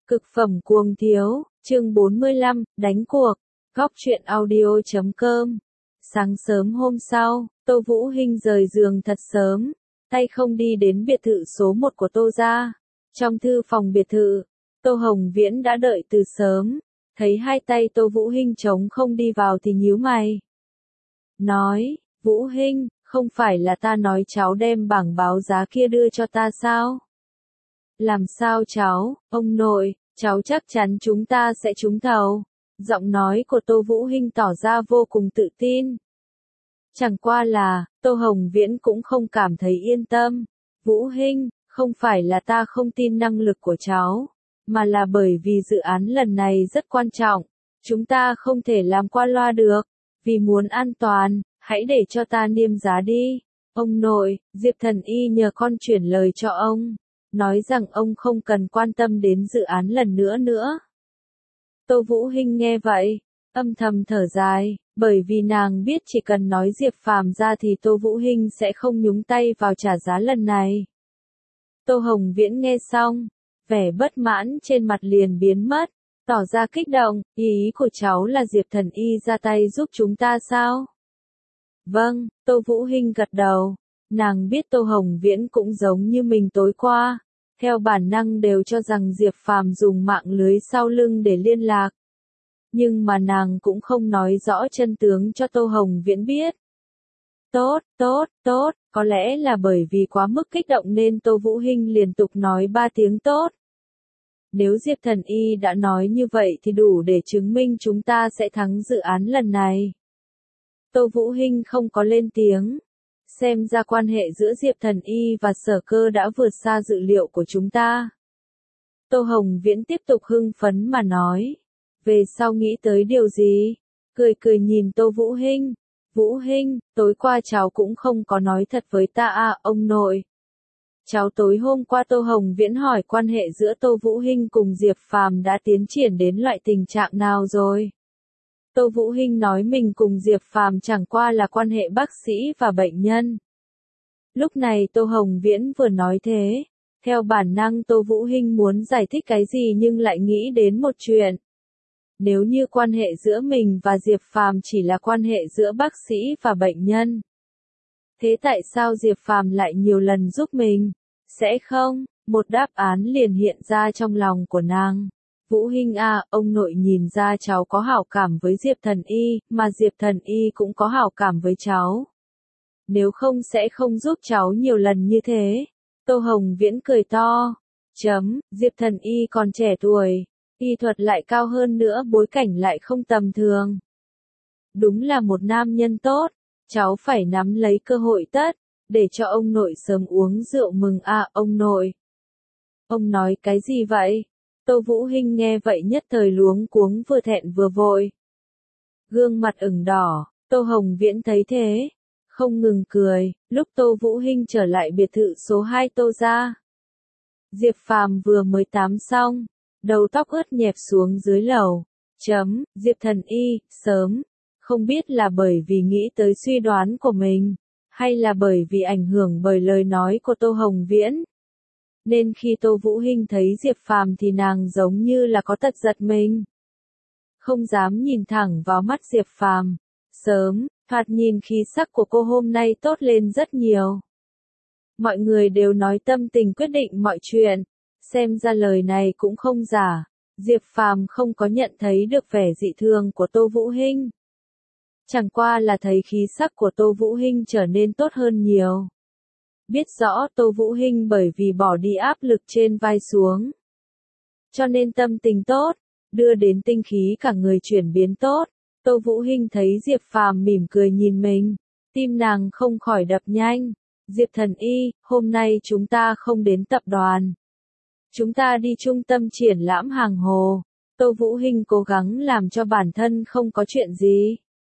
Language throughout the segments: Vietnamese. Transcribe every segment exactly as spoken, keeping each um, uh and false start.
Cực phẩm cuồng thiếu, chương bốn mươi lăm, đánh cuộc, góc truyện audio chấm com. Sáng sớm hôm sau, Tô Vũ Hinh rời giường thật sớm, tay không đi đến biệt thự số một của Tô gia. Trong thư phòng biệt thự, Tô Hồng Viễn đã đợi từ sớm, thấy hai tay Tô Vũ Hinh trống không đi vào thì nhíu mày. Nói, Vũ Hinh, không phải là ta nói cháu đem bảng báo giá kia đưa cho ta sao? Làm sao cháu, ông nội, cháu chắc chắn chúng ta sẽ trúng thầu. Giọng nói của Tô Vũ Hinh tỏ ra vô cùng tự tin. Chẳng qua là, Tô Hồng Viễn cũng không cảm thấy yên tâm. Vũ Hinh, không phải là ta không tin năng lực của cháu, mà là bởi vì dự án lần này rất quan trọng. Chúng ta không thể làm qua loa được. Vì muốn an toàn, hãy để cho ta niêm giá đi. Ông nội, Diệp Thần Y nhờ con chuyển lời cho ông, nói rằng ông không cần quan tâm đến dự án lần nữa nữa. Tô Vũ Hinh nghe vậy, âm thầm thở dài, bởi vì nàng biết chỉ cần nói Diệp Phàm ra thì Tô Vũ Hinh sẽ không nhúng tay vào trả giá lần này. Tô Hồng Viễn nghe xong, vẻ bất mãn trên mặt liền biến mất, tỏ ra kích động, ý của cháu là Diệp Thần Y ra tay giúp chúng ta sao? Vâng, Tô Vũ Hinh gật đầu, nàng biết Tô Hồng Viễn cũng giống như mình tối qua, theo bản năng đều cho rằng Diệp Phàm dùng mạng lưới sau lưng để liên lạc. Nhưng mà nàng cũng không nói rõ chân tướng cho Tô Hồng Viễn biết. Tốt, tốt, tốt, có lẽ là bởi vì quá mức kích động nên Tô Vũ Hinh liên tục nói ba tiếng tốt. Nếu Diệp Thần Y đã nói như vậy thì đủ để chứng minh chúng ta sẽ thắng dự án lần này. Tô Vũ Hinh không có lên tiếng. Xem ra quan hệ giữa Diệp Thần Y và Sở Cơ đã vượt xa dự liệu của chúng ta. Tô Hồng Viễn tiếp tục hưng phấn mà nói. Về sau nghĩ tới điều gì? Cười cười nhìn Tô Vũ Hinh. Vũ Hinh, tối qua cháu cũng không có nói thật với ta à, ông nội. Cháu tối hôm qua Tô Hồng Viễn hỏi quan hệ giữa Tô Vũ Hinh cùng Diệp Phàm đã tiến triển đến loại tình trạng nào rồi? Tô Vũ Hinh nói mình cùng Diệp Phàm chẳng qua là quan hệ bác sĩ và bệnh nhân. Lúc này Tô Hồng Viễn vừa nói thế, theo bản năng Tô Vũ Hinh muốn giải thích cái gì nhưng lại nghĩ đến một chuyện. Nếu như quan hệ giữa mình và Diệp Phàm chỉ là quan hệ giữa bác sĩ và bệnh nhân, thế tại sao Diệp Phàm lại nhiều lần giúp mình? Sẽ không? Một đáp án liền hiện ra trong lòng của nàng. Vũ Hinh à, ông nội nhìn ra cháu có hảo cảm với Diệp Thần Y, mà Diệp Thần Y cũng có hảo cảm với cháu. Nếu không sẽ không giúp cháu nhiều lần như thế. Tô Hồng Viễn cười to. Chấm, Diệp Thần Y còn trẻ tuổi, y thuật lại cao hơn nữa, bối cảnh lại không tầm thường. Đúng là một nam nhân tốt, cháu phải nắm lấy cơ hội tất, để cho ông nội sớm uống rượu mừng à, ông nội. Ông nói cái gì vậy? Tô Vũ Hinh nghe vậy nhất thời luống cuống, vừa thẹn vừa vội. Gương mặt ửng đỏ, Tô Hồng Viễn thấy thế, không ngừng cười. Lúc Tô Vũ Hinh trở lại biệt thự số hai Tô gia, Diệp Phàm vừa mới tắm xong, đầu tóc ướt nhẹp xuống dưới lầu. Chấm, Diệp Thần Y, sớm, không biết là bởi vì nghĩ tới suy đoán của mình, hay là bởi vì ảnh hưởng bởi lời nói của Tô Hồng Viễn. Nên khi Tô Vũ Hinh thấy Diệp Phàm thì nàng giống như là có tật giật mình. Không dám nhìn thẳng vào mắt Diệp Phàm. Sớm, thoạt nhìn khí sắc của cô hôm nay tốt lên rất nhiều. Mọi người đều nói tâm tình quyết định mọi chuyện. Xem ra lời này cũng không giả. Diệp Phàm không có nhận thấy được vẻ dị thường của Tô Vũ Hinh. Chẳng qua là thấy khí sắc của Tô Vũ Hinh trở nên tốt hơn nhiều. Biết rõ Tô Vũ Hinh bởi vì bỏ đi áp lực trên vai xuống, cho nên tâm tình tốt, đưa đến tinh khí cả người chuyển biến tốt. Tô Vũ Hinh thấy Diệp Phàm mỉm cười nhìn mình, tim nàng không khỏi đập nhanh. Diệp Thần Y, hôm nay chúng ta không đến tập đoàn. Chúng ta đi trung tâm triển lãm hàng hồ. Tô Vũ Hinh cố gắng làm cho bản thân không có chuyện gì.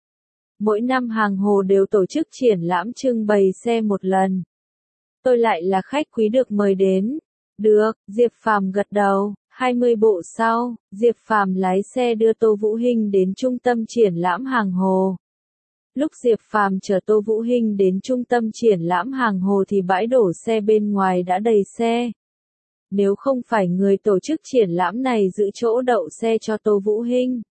Mỗi năm hàng hồ đều tổ chức triển lãm trưng bày xe một lần. Tôi lại là khách quý được mời đến. Được, Diệp Phàm gật đầu. hai mươi bộ sau, Diệp Phàm lái xe đưa Tô Vũ Hinh đến trung tâm triển lãm hàng hồ. Lúc Diệp Phàm chở Tô Vũ Hinh đến trung tâm triển lãm hàng hồ thì bãi đổ xe bên ngoài đã đầy xe. Nếu không phải người tổ chức triển lãm này giữ chỗ đậu xe cho Tô Vũ Hinh,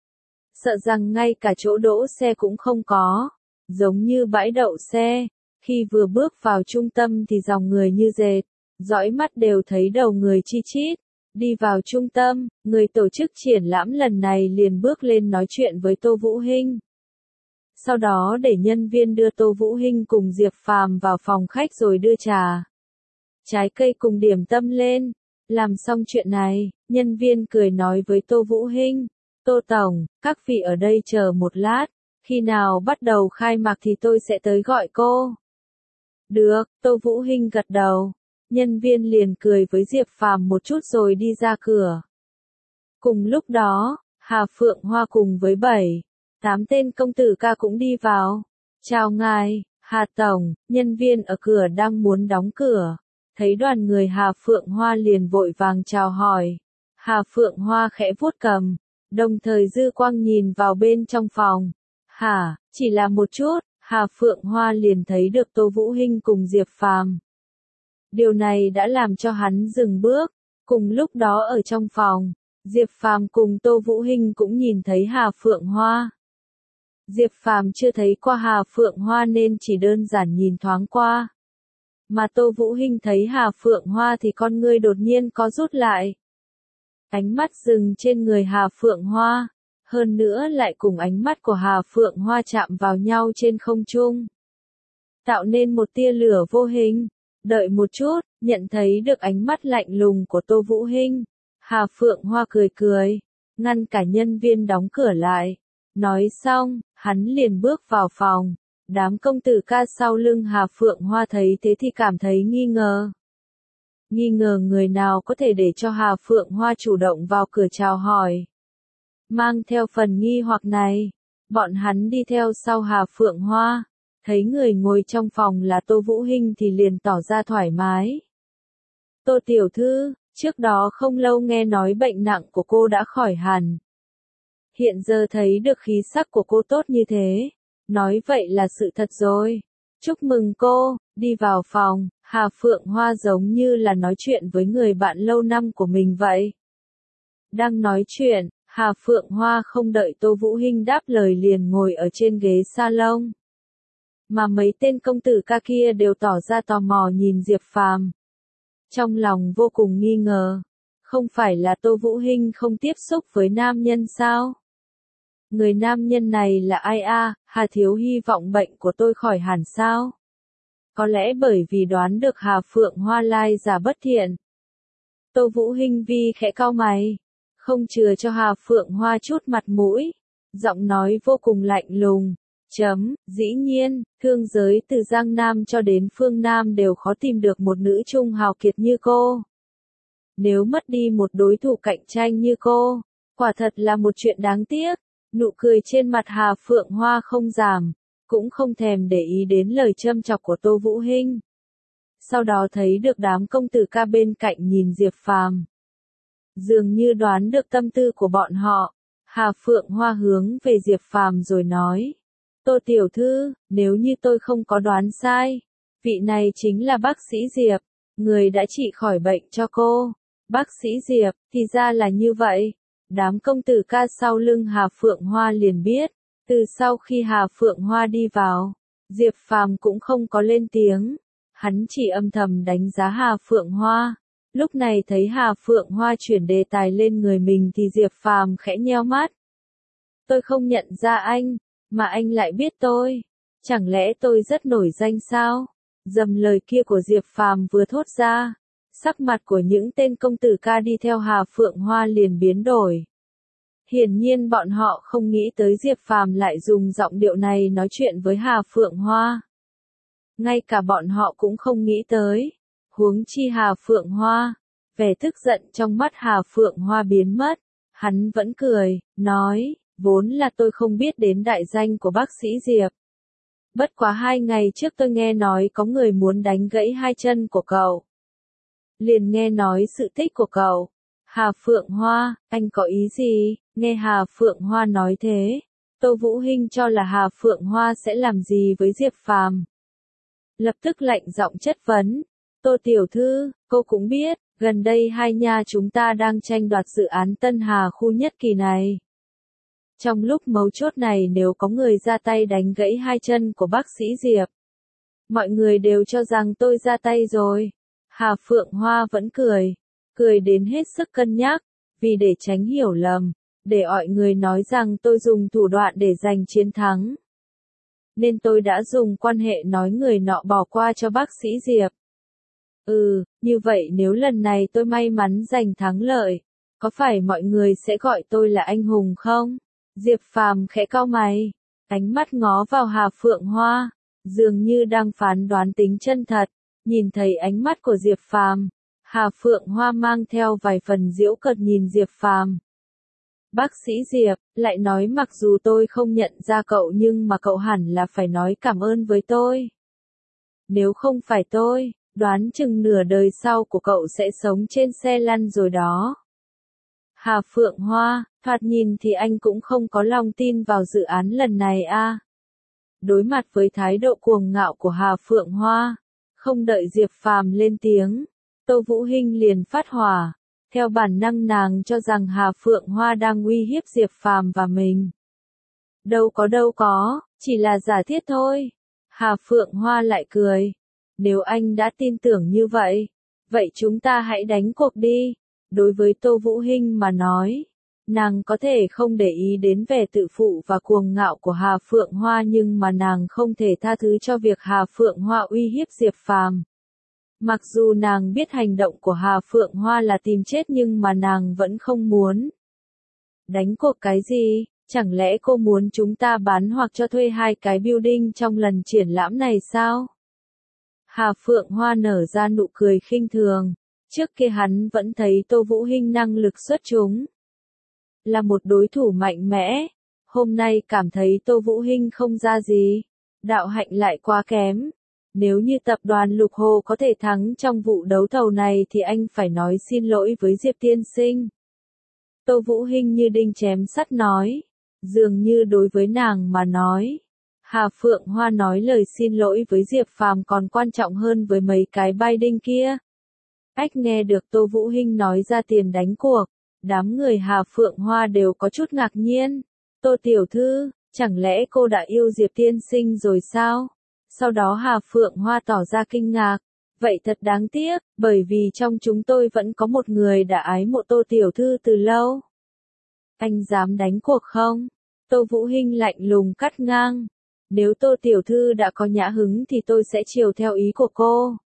sợ rằng ngay cả chỗ đỗ xe cũng không có. Giống như bãi đậu xe, khi vừa bước vào trung tâm thì dòng người như dệt, dõi mắt đều thấy đầu người chi chít. Đi vào trung tâm, người tổ chức triển lãm lần này liền bước lên nói chuyện với Tô Vũ Hinh. Sau đó để nhân viên đưa Tô Vũ Hinh cùng Diệp Phàm vào phòng khách rồi đưa trà, trái cây cùng điểm tâm lên. Làm xong chuyện này, nhân viên cười nói với Tô Vũ Hinh, Tô Tổng, các vị ở đây chờ một lát, khi nào bắt đầu khai mạc thì tôi sẽ tới gọi cô. Được, Tô Vũ Hinh gật đầu. Nhân viên liền cười với Diệp Phàm một chút rồi đi ra cửa. Cùng lúc đó, Hà Phượng Hoa cùng với bảy, tám tên công tử ca cũng đi vào. Chào ngài, Hà Tổng, nhân viên ở cửa đang muốn đóng cửa. Thấy đoàn người Hà Phượng Hoa liền vội vàng chào hỏi. Hà Phượng Hoa khẽ vuốt cằm, đồng thời dư quang nhìn vào bên trong phòng. Hả, chỉ là một chút, Hà Phượng Hoa liền thấy được Tô Vũ Hinh cùng Diệp Phàm. Điều này đã làm cho hắn dừng bước. Cùng lúc đó ở trong phòng, Diệp Phàm cùng Tô Vũ Hinh cũng nhìn thấy Hà Phượng Hoa. Diệp Phàm chưa thấy qua Hà Phượng Hoa nên chỉ đơn giản nhìn thoáng qua. Mà Tô Vũ Hinh thấy Hà Phượng Hoa thì con ngươi đột nhiên có rút lại. Ánh mắt dừng trên người Hà Phượng Hoa, hơn nữa lại cùng ánh mắt của Hà Phượng Hoa chạm vào nhau trên không trung, tạo nên một tia lửa vô hình. Đợi một chút, nhận thấy được ánh mắt lạnh lùng của Tô Vũ Hinh, Hà Phượng Hoa cười cười, ngăn cả nhân viên đóng cửa lại. Nói xong, hắn liền bước vào phòng. Đám công tử ca sau lưng Hà Phượng Hoa thấy thế thì cảm thấy nghi ngờ. Nghi ngờ người nào có thể để cho Hà Phượng Hoa chủ động vào cửa chào hỏi. Mang theo phần nghi hoặc này, bọn hắn đi theo sau Hà Phượng Hoa. Thấy người ngồi trong phòng là Tô Vũ Hinh thì liền tỏ ra thoải mái. Tô tiểu thư, trước đó không lâu nghe nói bệnh nặng của cô đã khỏi hẳn. Hiện giờ thấy được khí sắc của cô tốt như thế, nói vậy là sự thật rồi. Chúc mừng cô, đi vào phòng, Hà Phượng Hoa giống như là nói chuyện với người bạn lâu năm của mình vậy. Đang nói chuyện, Hà Phượng Hoa không đợi Tô Vũ Hinh đáp lời liền ngồi ở trên ghế salon. Mà mấy tên công tử ca kia đều tỏ ra tò mò nhìn Diệp Phàm. Trong lòng vô cùng nghi ngờ, không phải là Tô Vũ Hinh không tiếp xúc với nam nhân sao? Người nam nhân này là ai a? Hà thiếu hy vọng bệnh của tôi khỏi hẳn sao? Có lẽ bởi vì đoán được Hà Phượng Hoa lai giả bất thiện. Tô Vũ Hinh vi khẽ cau mày, không chừa cho Hà Phượng Hoa chút mặt mũi, giọng nói vô cùng lạnh lùng. Chấm, dĩ nhiên, thương giới từ Giang Nam cho đến phương Nam đều khó tìm được một nữ trung hào kiệt như cô. Nếu mất đi một đối thủ cạnh tranh như cô, quả thật là một chuyện đáng tiếc. Nụ cười trên mặt Hà Phượng Hoa không giảm, cũng không thèm để ý đến lời châm chọc của Tô Vũ Hinh. Sau đó thấy được đám công tử ca bên cạnh nhìn Diệp Phàm. Dường như đoán được tâm tư của bọn họ, Hà Phượng Hoa hướng về Diệp Phàm rồi nói. Tô tiểu thư, nếu như tôi không có đoán sai, vị này chính là bác sĩ Diệp, người đã trị khỏi bệnh cho cô. Bác sĩ Diệp, thì ra là như vậy. Đám công tử ca sau lưng Hà Phượng Hoa liền biết, từ sau khi Hà Phượng Hoa đi vào, Diệp Phàm cũng không có lên tiếng, hắn chỉ âm thầm đánh giá Hà Phượng Hoa. Lúc này thấy Hà Phượng Hoa chuyển đề tài lên người mình thì Diệp Phàm khẽ nheo mắt. Tôi không nhận ra anh, mà anh lại biết tôi, chẳng lẽ tôi rất nổi danh sao? Dầm lời kia của Diệp Phàm vừa thốt ra, sắc mặt của những tên công tử ca đi theo Hà Phượng Hoa liền biến đổi. Hiển nhiên bọn họ không nghĩ tới Diệp Phàm lại dùng giọng điệu này nói chuyện với Hà Phượng Hoa. Ngay cả bọn họ cũng không nghĩ tới, huống chi Hà Phượng Hoa. Vẻ tức giận trong mắt Hà Phượng Hoa biến mất, hắn vẫn cười, nói, vốn là tôi không biết đến đại danh của bác sĩ Diệp. Bất quá hai ngày trước tôi nghe nói có người muốn đánh gãy hai chân của cậu. Liền nghe nói sự tích của cậu. Hà Phượng Hoa, anh có ý gì? Nghe Hà Phượng Hoa nói thế, Tô Vũ Hinh cho là Hà Phượng Hoa sẽ làm gì với Diệp Phàm. Lập tức lạnh giọng chất vấn. Tô tiểu thư, cô cũng biết, Gần đây hai nhà chúng ta đang tranh đoạt dự án Tân Hà khu nhất kỳ này. Trong lúc mấu chốt này nếu có người ra tay đánh gãy hai chân của bác sĩ Diệp, mọi người đều cho rằng tôi ra tay rồi. Hà Phượng Hoa vẫn cười, cười đến hết sức cân nhắc, vì để tránh hiểu lầm, để mọi người nói rằng tôi dùng thủ đoạn để giành chiến thắng. Nên tôi đã dùng quan hệ nói người nọ bỏ qua cho bác sĩ Diệp. Ừ, như vậy nếu lần này tôi may mắn giành thắng lợi, có phải mọi người sẽ gọi tôi là anh hùng không? Diệp Phàm khẽ cau mày, ánh mắt ngó vào Hà Phượng Hoa, dường như đang phán đoán tính chân thật. Nhìn thấy ánh mắt của Diệp Phàm, Hà Phượng Hoa mang theo vài phần giễu cợt nhìn Diệp Phàm. Bác sĩ Diệp, lại nói mặc dù tôi không nhận ra cậu nhưng mà cậu hẳn là phải nói cảm ơn với tôi. Nếu không phải tôi, đoán chừng nửa đời sau của cậu sẽ sống trên xe lăn rồi đó. Hà Phượng Hoa, thoạt nhìn thì anh cũng không có lòng tin vào dự án lần này a. Đối mặt với thái độ cuồng ngạo của Hà Phượng Hoa, không đợi Diệp Phàm lên tiếng, Tô Vũ Hinh liền phát hỏa. Theo bản năng nàng cho rằng Hà Phượng Hoa đang uy hiếp Diệp Phàm và mình. Đâu có đâu có, chỉ là giả thiết thôi. Hà Phượng Hoa lại cười. Nếu anh đã tin tưởng như vậy, vậy chúng ta hãy đánh cuộc đi. Đối với Tô Vũ Hinh mà nói, nàng có thể không để ý đến vẻ tự phụ và cuồng ngạo của Hà Phượng Hoa nhưng mà nàng không thể tha thứ cho việc Hà Phượng Hoa uy hiếp Diệp Phàm. Mặc dù nàng biết hành động của Hà Phượng Hoa là tìm chết nhưng mà nàng vẫn không muốn. Đánh cuộc cái gì? Chẳng lẽ cô muốn chúng ta bán hoặc cho thuê hai cái building trong lần triển lãm này sao? Hà Phượng Hoa nở ra nụ cười khinh thường. Trước kia hắn vẫn thấy Tô Vũ Hinh năng lực xuất chúng, là một đối thủ mạnh mẽ. Hôm nay cảm thấy Tô Vũ Hinh không ra gì, đạo hạnh lại quá kém. Nếu như tập đoàn Lục Hồ có thể thắng trong vụ đấu thầu này thì anh phải nói xin lỗi với Diệp tiên sinh. Tô Vũ Hinh như đinh chém sắt nói, dường như đối với nàng mà nói, Hà Phượng Hoa nói lời xin lỗi với Diệp Phàm còn quan trọng hơn với mấy cái bai đinh kia. Ách nghe được Tô Vũ Hinh nói ra tiền đánh cuộc, đám người Hà Phượng Hoa đều có chút ngạc nhiên. Tô tiểu thư, chẳng lẽ cô đã yêu Diệp tiên sinh rồi sao? Sau đó Hà Phượng Hoa tỏ ra kinh ngạc. Vậy thật đáng tiếc, bởi vì trong chúng tôi vẫn có một người đã ái mộ Tô tiểu thư từ lâu. Anh dám đánh cuộc không? Tô Vũ Hinh lạnh lùng cắt ngang. Nếu Tô tiểu thư đã có nhã hứng thì tôi sẽ chiều theo ý của cô.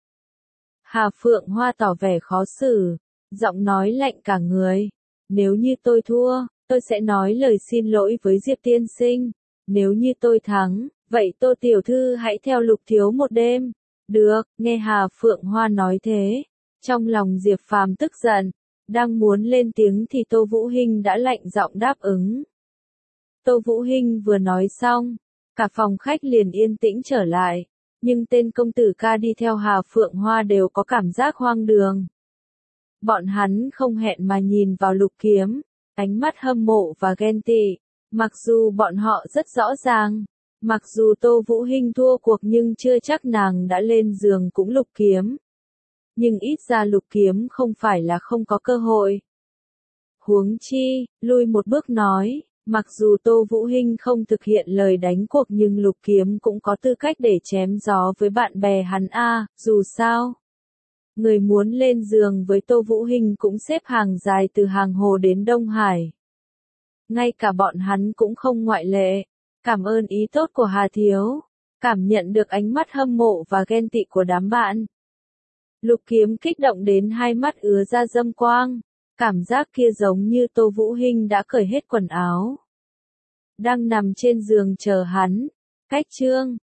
Hà Phượng Hoa tỏ vẻ khó xử, giọng nói lạnh cả người. Nếu như tôi thua, tôi sẽ nói lời xin lỗi với Diệp tiên sinh. Nếu như tôi thắng, vậy Tô tiểu thư hãy theo Lục thiếu một đêm. Được, nghe Hà Phượng Hoa nói thế, trong lòng Diệp Phàm tức giận, đang muốn lên tiếng thì Tô Vũ Hinh đã lạnh giọng đáp ứng. Tô Vũ Hinh vừa nói xong, cả phòng khách liền yên tĩnh trở lại, nhưng tên công tử ca đi theo Hà Phượng Hoa đều có cảm giác hoang đường. Bọn hắn không hẹn mà nhìn vào Lục Kiếm, ánh mắt hâm mộ và ghen tị, mặc dù bọn họ rất rõ ràng. Mặc dù Tô Vũ Hinh thua cuộc nhưng chưa chắc nàng đã lên giường cũng Lục Kiếm. Nhưng ít ra Lục Kiếm không phải là không có cơ hội. Huống chi, lui một bước nói, mặc dù Tô Vũ Hinh không thực hiện lời đánh cuộc nhưng Lục Kiếm cũng có tư cách để chém gió với bạn bè hắn a, dù sao. Người muốn lên giường với Tô Vũ Hinh cũng xếp hàng dài từ Hàng Hồ đến Đông Hải. Ngay cả bọn hắn cũng không ngoại lệ. Cảm ơn ý tốt của Hà Thiếu, cảm nhận được ánh mắt hâm mộ và ghen tị của đám bạn. Lục Kiếm kích động đến hai mắt ứa ra dâm quang, cảm giác kia giống như Tô Vũ Hinh đã cởi hết quần áo. Đang nằm trên giường chờ hắn, cách chương.